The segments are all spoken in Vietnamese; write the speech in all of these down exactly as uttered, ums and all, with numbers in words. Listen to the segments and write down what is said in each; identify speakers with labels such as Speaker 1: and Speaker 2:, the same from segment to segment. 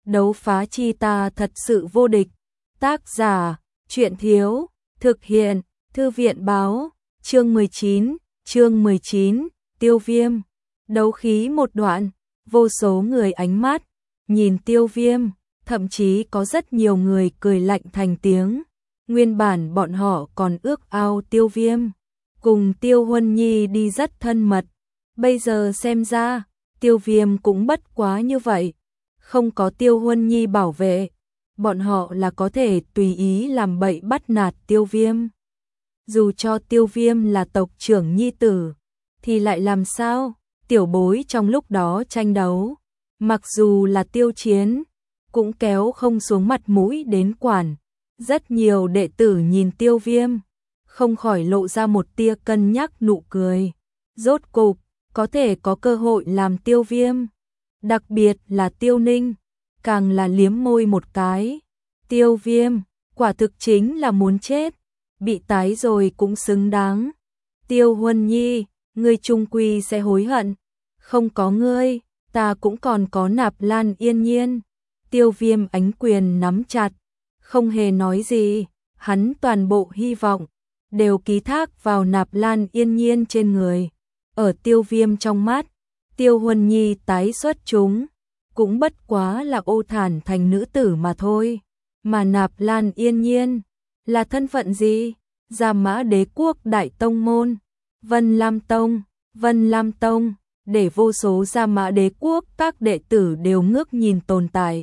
Speaker 1: đấu phá chi ta thật sự vô địch. Tác giả, truyện thiếu, thực hiện, thư viện báo, chương mười chín, chương mười chín, Tiêu Viêm. Đấu khí một đoạn, vô số người ánh mắt, nhìn Tiêu Viêm, thậm chí có rất nhiều người cười lạnh thành tiếng. Nguyên bản bọn họ còn ước ao Tiêu Viêm, cùng Tiêu Huân Nhi đi rất thân mật. Bây giờ xem ra, Tiêu Viêm cũng bất quá như vậy. Không có Tiêu Huân Nhi bảo vệ, bọn họ là có thể tùy ý làm bậy bắt nạt Tiêu Viêm. Dù cho Tiêu Viêm là tộc trưởng nhi tử, thì lại làm sao? Tiểu bối trong lúc đó tranh đấu, mặc dù là Tiêu Chiến, cũng kéo không xuống mặt mũi đến quản. Rất nhiều đệ tử nhìn Tiêu Viêm, không khỏi lộ ra một tia cân nhắc nụ cười. Rốt cục, có thể có cơ hội làm Tiêu Viêm. Đặc biệt là Tiêu Ninh, càng là liếm môi một cái. Tiêu Viêm, quả thực chính là muốn chết, bị tái rồi cũng xứng đáng. Tiêu Huân Nhi, ngươi chung quy sẽ hối hận. Không có ngươi, ta cũng còn có Nạp Lan Yên Nhiên. Tiêu Viêm ánh quyền nắm chặt, không hề nói gì, hắn toàn bộ hy vọng đều ký thác vào Nạp Lan Yên Nhiên trên người. Ở Tiêu Viêm trong mắt, Tiêu Huân Nhi tái xuất chúng, cũng bất quá là ô thản thành nữ tử mà thôi. Mà Nạp Lan Yên Nhiên, là thân phận gì? Gia Mã Đế Quốc Đại Tông Môn, Vân Lam Tông, Vân Lam Tông, để vô số Gia Mã Đế Quốc các đệ tử đều ngước nhìn tồn tại.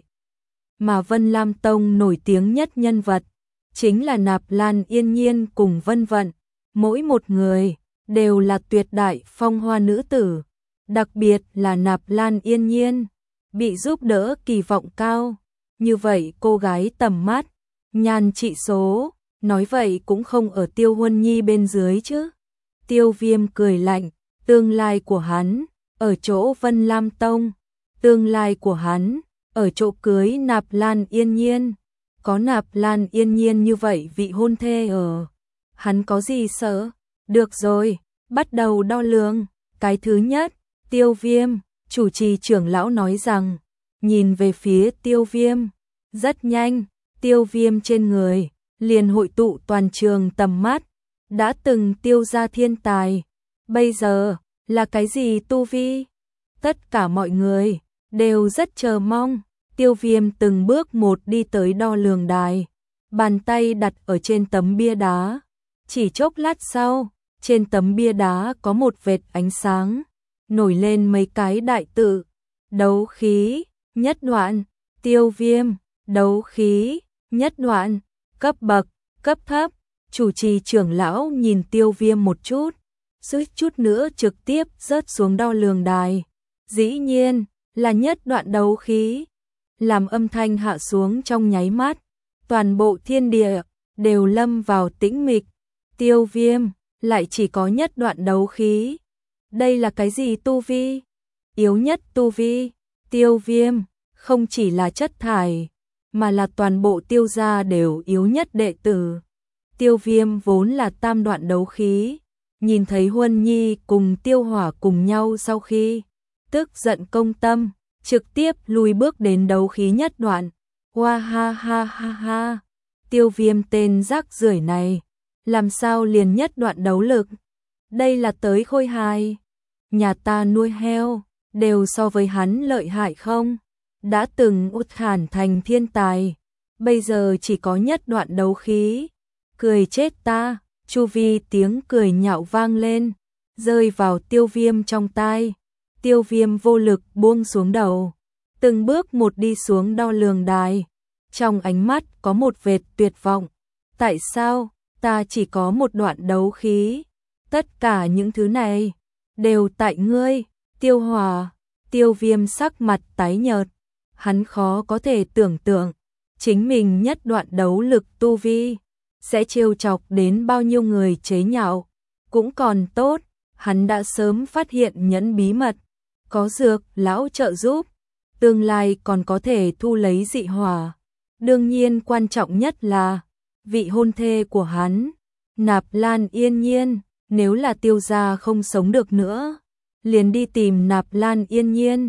Speaker 1: Mà Vân Lam Tông nổi tiếng nhất nhân vật, chính là Nạp Lan Yên Nhiên cùng Vân Vận. Mỗi một người, đều là tuyệt đại phong hoa nữ tử. Đặc biệt là Nạp Lan Yên Nhiên, bị giúp đỡ kỳ vọng cao. Như vậy cô gái tầm mắt, nhan trị số, nói vậy cũng không ở Tiêu Huân Nhi bên dưới chứ. Tiêu Viêm cười lạnh, tương lai của hắn, ở chỗ Vân Lam Tông. Tương lai của hắn, ở chỗ cưới Nạp Lan Yên Nhiên. Có Nạp Lan Yên Nhiên như vậy vị hôn thê ở, hắn có gì sợ? Được rồi, bắt đầu đo lường. Cái thứ nhất, Tiêu Viêm, chủ trì trưởng lão nói rằng, nhìn về phía Tiêu Viêm. Rất nhanh, Tiêu Viêm trên người, liền hội tụ toàn trường tầm mắt. Đã từng tiêu ra thiên tài, bây giờ, là cái gì tu vi? Tất cả mọi người, đều rất chờ mong. Tiêu Viêm từng bước một đi tới đo lường đài, bàn tay đặt ở trên tấm bia đá. Chỉ chốc lát sau, trên tấm bia đá có một vệt ánh sáng, nổi lên mấy cái đại tự. Đấu khí, nhất đoạn, Tiêu Viêm, đấu khí, nhất đoạn, cấp bậc, cấp thấp. Chủ trì trưởng lão nhìn Tiêu Viêm một chút, suýt chút nữa trực tiếp rớt xuống đo lường đài. Dĩ nhiên, là nhất đoạn đấu khí. Làm âm thanh hạ xuống trong nháy mắt, toàn bộ thiên địa đều lâm vào tĩnh mịch. Tiêu Viêm lại chỉ có nhất đoạn đấu khí. Đây là cái gì tu vi? Yếu nhất tu vi. Tiêu Viêm không chỉ là chất thải, mà là toàn bộ Tiêu gia đều yếu nhất đệ tử. Tiêu Viêm vốn là tam đoạn đấu khí, nhìn thấy Huân Nhi cùng Tiêu Hỏa cùng nhau sau khi tức giận công tâm, trực tiếp lùi bước đến đấu khí nhất đoạn. Hoa ha ha ha ha, Tiêu Viêm tên rác rưởi này, làm sao liền nhất đoạn đấu lực? Đây là tới khôi hài. Nhà ta nuôi heo, đều so với hắn lợi hại không? Đã từng út hàn thành thiên tài, bây giờ chỉ có nhất đoạn đấu khí. Cười chết ta, chu vi tiếng cười nhạo vang lên, rơi vào Tiêu Viêm trong tai. Tiêu Viêm vô lực buông xuống đầu, từng bước một đi xuống đo lường đài. Trong ánh mắt có một vệt tuyệt vọng. Tại sao, ta chỉ có một đoạn đấu khí? Tất cả những thứ này, đều tại ngươi, Tiêu Hỏa. Tiêu Viêm sắc mặt tái nhợt, hắn khó có thể tưởng tượng, chính mình nhất đoạn đấu lực tu vi, sẽ trêu chọc đến bao nhiêu người chế nhạo. Cũng còn tốt, hắn đã sớm phát hiện nhẫn bí mật, có dược lão trợ giúp, tương lai còn có thể thu lấy dị hỏa. Đương nhiên quan trọng nhất là vị hôn thê của hắn, Nạp Lan Yên Nhiên. Nếu là Tiêu gia không sống được nữa, liền đi tìm Nạp Lan Yên Nhiên.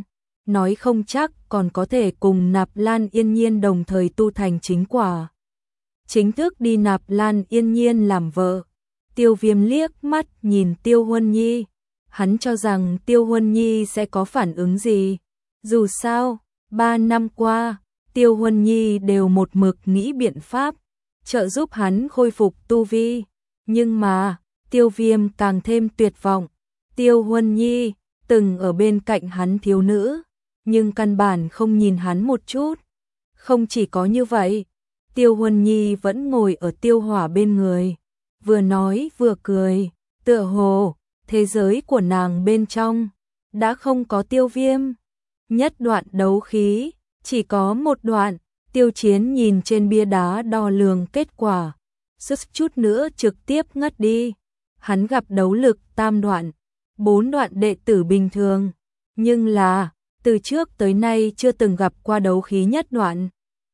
Speaker 1: nói không chắc còn có thể cùng Nạp Lan Yên Nhiên đồng thời tu thành chính quả. Chính thức đi Nạp Lan Yên Nhiên làm vợ. Tiêu Viêm liếc mắt nhìn Tiêu Huân Nhi, hắn cho rằng Tiêu Huân Nhi sẽ có phản ứng gì. Dù sao, ba năm qua, Tiêu Huân Nhi đều một mực nghĩ biện pháp trợ giúp hắn khôi phục tu vi, nhưng mà Tiêu Viêm càng thêm tuyệt vọng. Tiêu Huân Nhi từng ở bên cạnh hắn thiếu nữ, nhưng căn bản không nhìn hắn một chút. Không chỉ có như vậy, Tiêu Huân Nhi vẫn ngồi ở Tiêu Hỏa bên người, vừa nói vừa cười, tựa hồ thế giới của nàng bên trong đã không có Tiêu Viêm. Nhất đoạn đấu khí, chỉ có một đoạn. Tiêu Chiến nhìn trên bia đá đo lường kết quả, suýt chút nữa trực tiếp ngất đi. Hắn gặp đấu lực tam đoạn, bốn đoạn đệ tử bình thường, nhưng là từ trước tới nay chưa từng gặp qua đấu khí nhất đoạn.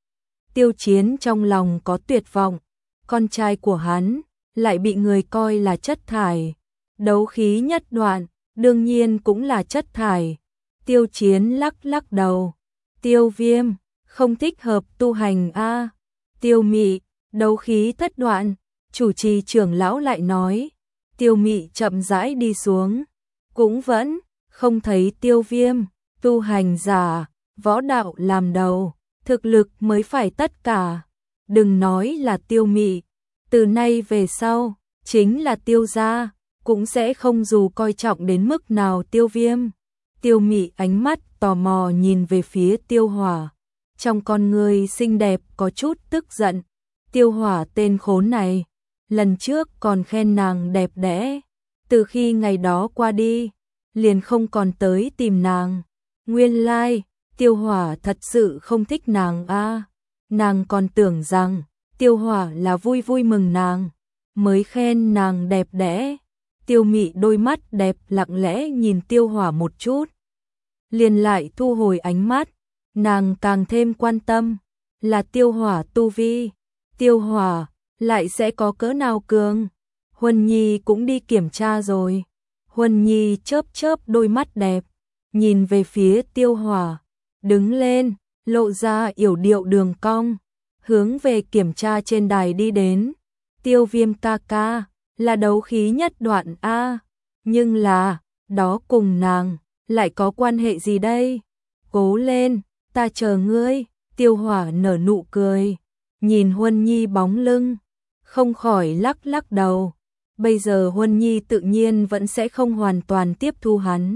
Speaker 1: Tiêu Chiến trong lòng có tuyệt vọng, con trai của hắn lại bị người coi là chất thải. Đấu khí nhất đoạn, đương nhiên cũng là chất thải. Tiêu Chiến lắc lắc đầu. Tiêu Viêm, không thích hợp tu hành a. À. Tiêu Mị, đấu khí thất đoạn, chủ trì trưởng lão lại nói. Tiêu Mị chậm rãi đi xuống, cũng vẫn không thấy Tiêu Viêm. Tu hành giả, võ đạo làm đầu, thực lực mới phải tất cả. Đừng nói là Tiêu Mị, từ nay về sau, chính là Tiêu gia, cũng sẽ không dù coi trọng đến mức nào Tiêu Viêm. Tiêu Mị ánh mắt tò mò nhìn về phía Tiêu Hỏa, trong con người xinh đẹp có chút tức giận. Tiêu Hỏa tên khốn này, lần trước còn khen nàng đẹp đẽ, từ khi ngày đó qua đi, liền không còn tới tìm nàng. Nguyên lai, like, Tiêu Hỏa thật sự không thích nàng a. À. Nàng còn tưởng rằng Tiêu Hỏa là vui vui mừng nàng, mới khen nàng đẹp đẽ. Tiêu Mị đôi mắt đẹp lặng lẽ nhìn Tiêu Hỏa một chút, liền lại thu hồi ánh mắt. Nàng càng thêm quan tâm là Tiêu Hỏa tu vi, Tiêu Hỏa lại sẽ có cỡ nào cường. Huân Nhi cũng đi kiểm tra rồi. Huân Nhi chớp chớp đôi mắt đẹp, nhìn về phía Tiêu Hỏa, đứng lên, lộ ra yểu điệu đường cong, hướng về kiểm tra trên đài đi đến. Tiêu Viêm ca ca, là đấu khí nhất đoạn a, nhưng là, đó cùng nàng lại có quan hệ gì đây? Cố lên, ta chờ ngươi. Tiêu Hỏa nở nụ cười, nhìn Huân Nhi bóng lưng, không khỏi lắc lắc đầu. Bây giờ Huân Nhi tự nhiên vẫn sẽ không hoàn toàn tiếp thu hắn.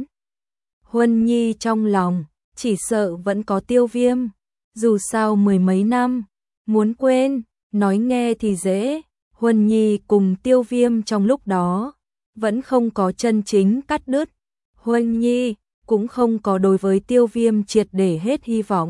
Speaker 1: Huân Nhi trong lòng chỉ sợ vẫn có Tiêu Viêm, dù sao mười mấy năm, muốn quên, nói nghe thì dễ. Huân Nhi cùng Tiêu Viêm trong lúc đó vẫn không có chân chính cắt đứt. Huân Nhi cũng không có đối với Tiêu Viêm triệt để hết hy vọng,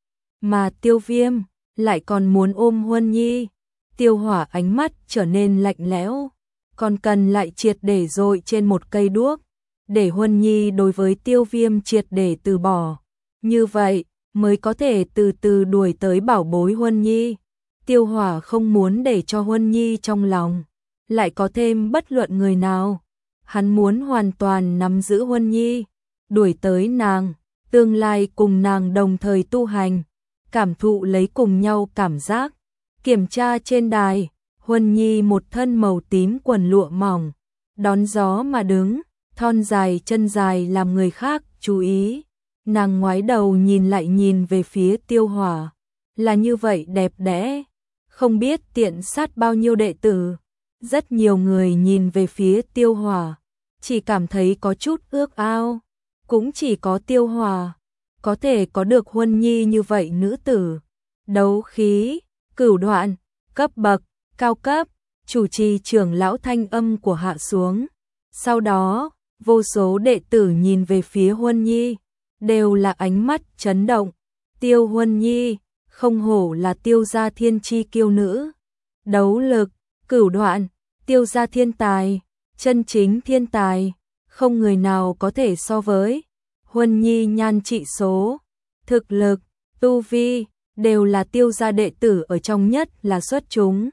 Speaker 1: mà Tiêu Viêm lại còn muốn ôm Huân Nhi. Tiêu Hỏa ánh mắt trở nên lạnh lẽo, còn cần lại triệt để dội trên một cây đuốc, để Huân Nhi đối với Tiêu Viêm triệt để từ bỏ, như vậy mới có thể từ từ đuổi tới bảo bối Huân Nhi. Tiêu Hỏa không muốn để cho Huân Nhi trong lòng lại có thêm bất luận người nào, hắn muốn hoàn toàn nắm giữ Huân Nhi, đuổi tới nàng, tương lai cùng nàng đồng thời tu hành, cảm thụ lấy cùng nhau cảm giác. Kiểm tra trên đài, Huân Nhi một thân màu tím quần lụa mỏng, đón gió mà đứng, thon dài chân dài làm người khác chú ý. Nàng ngoái đầu nhìn lại nhìn về phía Tiêu Hỏa, là như vậy đẹp đẽ, không biết tiện sát bao nhiêu đệ tử. Rất nhiều người nhìn về phía Tiêu Hỏa, chỉ cảm thấy có chút ước ao, cũng chỉ có Tiêu Hỏa có thể có được Huân Nhi như vậy nữ tử. Đấu khí, cửu đoạn, cấp bậc, cao cấp, chủ trì trưởng lão thanh âm của hạ xuống. Sau đó, vô số đệ tử nhìn về phía Huân Nhi, đều là ánh mắt chấn động. Tiêu Huân Nhi, không hổ là Tiêu gia thiên chi kiêu nữ. Đấu lực, cửu đoạn, Tiêu gia thiên tài, chân chính thiên tài, không người nào có thể so với. Huân Nhi nhan trị số, thực lực, tu vi, đều là Tiêu gia đệ tử ở trong nhất là xuất chúng.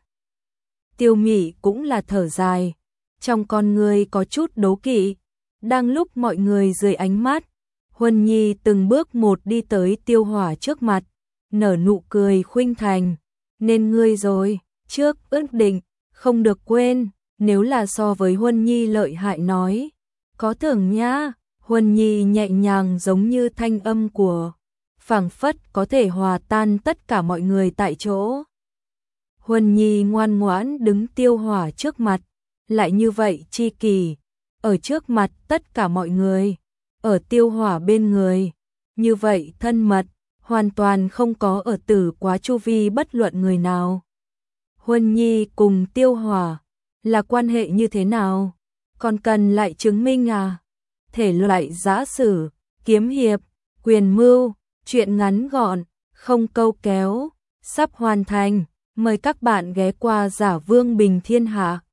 Speaker 1: Tiêu Mị cũng là thở dài, trong con người có chút đố kỵ. Đang lúc mọi người rời ánh mắt, Huân Nhi từng bước một đi tới Tiêu Hỏa trước mặt, nở nụ cười khuynh thành. Nên ngươi rồi, trước ước định, không được quên, nếu là so với Huân Nhi lợi hại nói. Có thưởng nhá, Huân Nhi nhẹ nhàng giống như thanh âm của phảng phất có thể hòa tan tất cả mọi người tại chỗ. Huân Nhi ngoan ngoãn đứng Tiêu Hỏa trước mặt, lại như vậy chi kỷ, ở trước mặt tất cả mọi người, ở Tiêu Hỏa bên người, như vậy thân mật, hoàn toàn không có ở Tử Quá chu vi bất luận người nào. Huân Nhi cùng Tiêu Hỏa là quan hệ như thế nào? Còn cần lại chứng minh à? Thể loại giã sử, kiếm hiệp, quyền mưu, truyện ngắn gọn, không câu kéo, sắp hoàn thành. Mời các bạn ghé qua Giả Vương Bình Thiên Hạ.